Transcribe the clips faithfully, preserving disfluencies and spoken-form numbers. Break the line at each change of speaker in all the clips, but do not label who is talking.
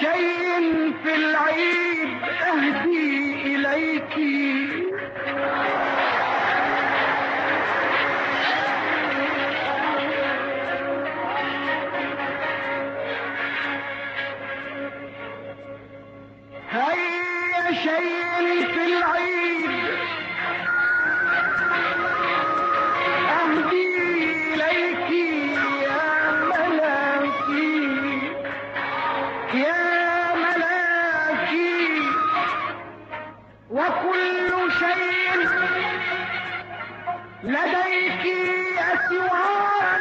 شيء في العيد أهدي إليك هيا شيء في العيد أهدي إليك يا ملاكي يا ملاكي وكل شيء لديك أسوار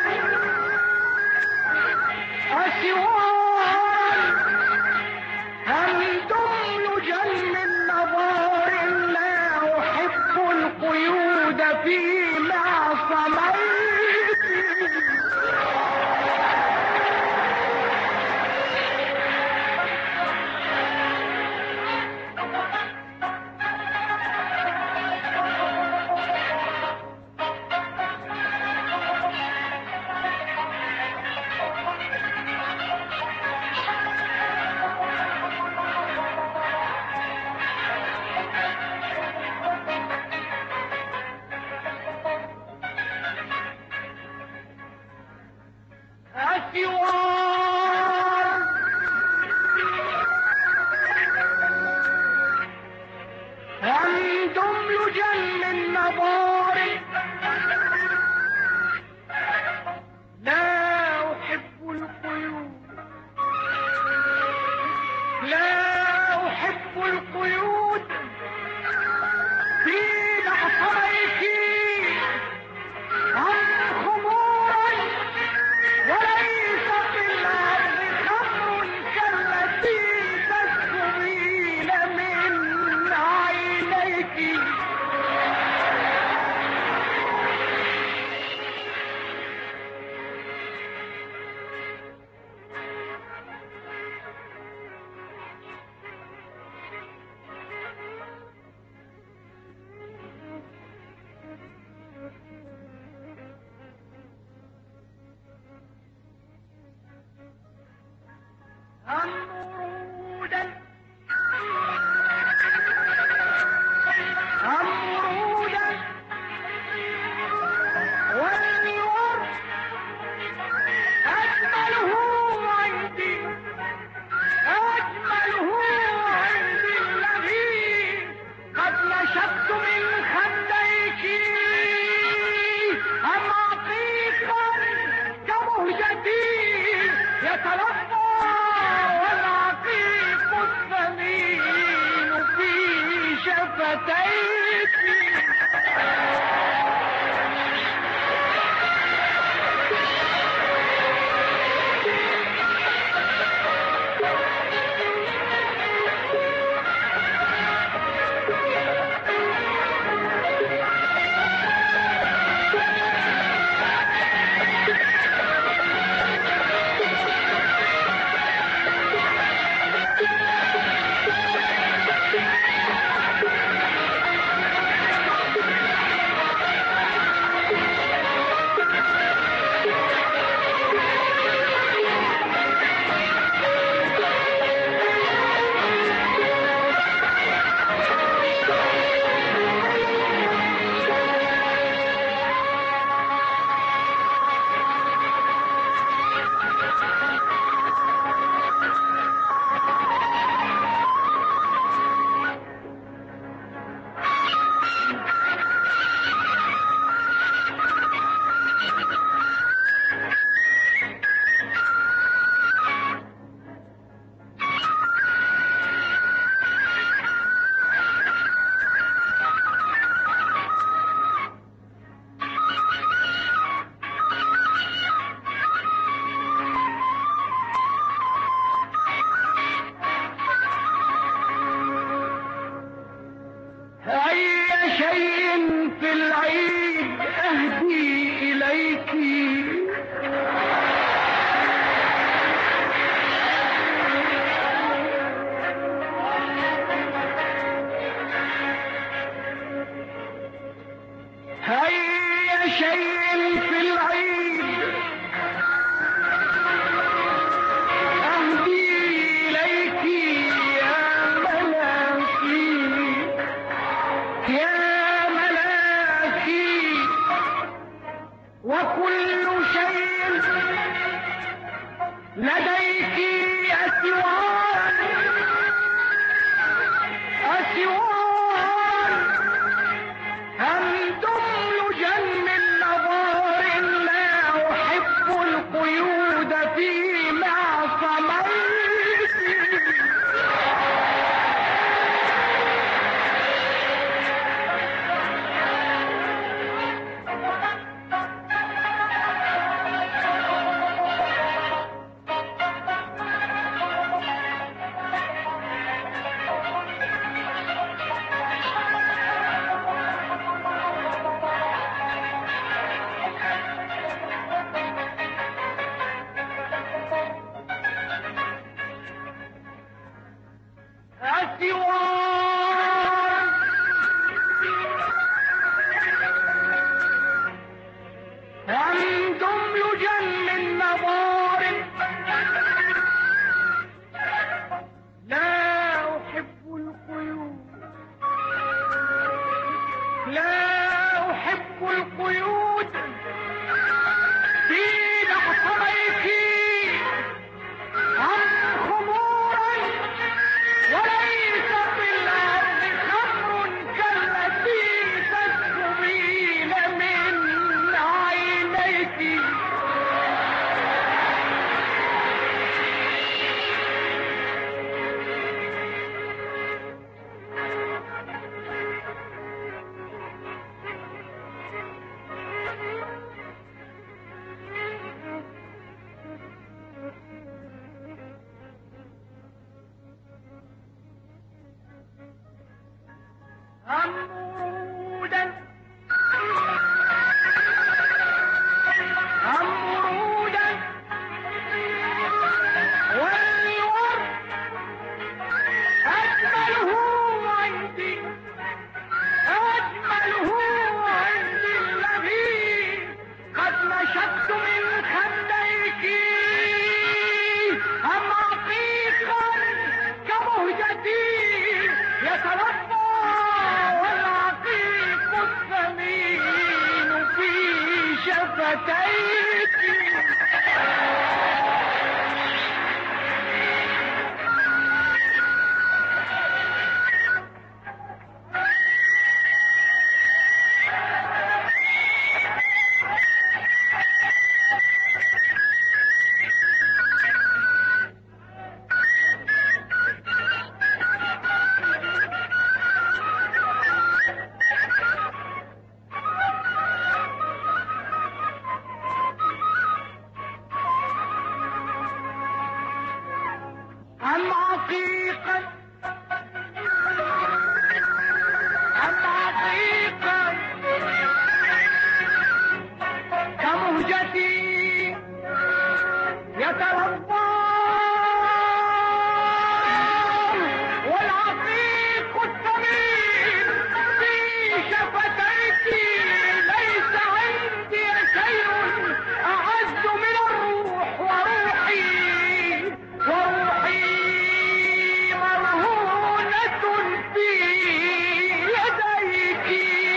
أسوار أنتم لجل النظار لا أحب القيود فيما صميت أنتم لجل النظار لا أحب القيود لا أحب القيود في معصميك عن خمورا وليس في الأرض خمر كالتي تسكبين من عينيك أمرودا أمرودا والورد أجمله عندي أجمله عندي الذي قد نشبت من خديك أم عقيقا كمهجتي يتلقى والعقيق أمرودا أمرودا والورد أجمله عندي أجمله عندي الذي قد نشبت من خديك أم عقيقا كمهجتي يتلقى والعقيق الثمين في شفتيك. أم عقيقا أم عقيقا كمهجتي يتربى والعقيق الثمين في شفتيك ليس عندي شيء أعز من الروح وروحي وروحي مرهونة في يديك.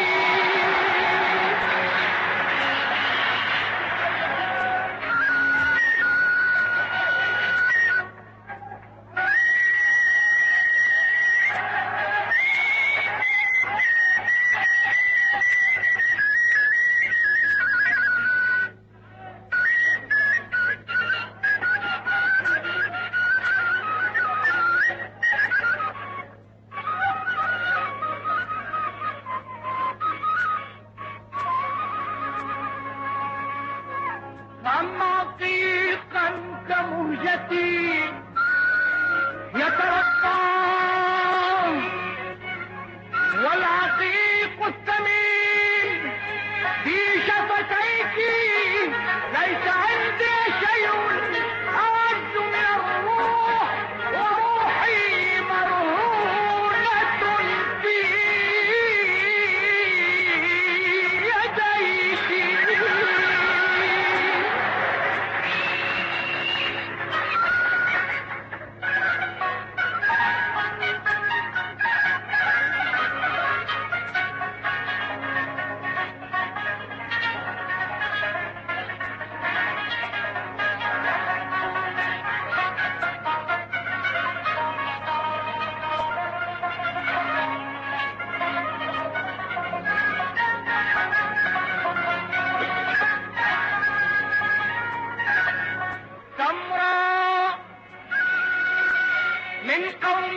أم عقيقا كمهجتي يترقى والعقيق الثمين في شفتيك ليس عندي شيء أعز من الروح وروحي مرهونة في يديك. سمراء من قوم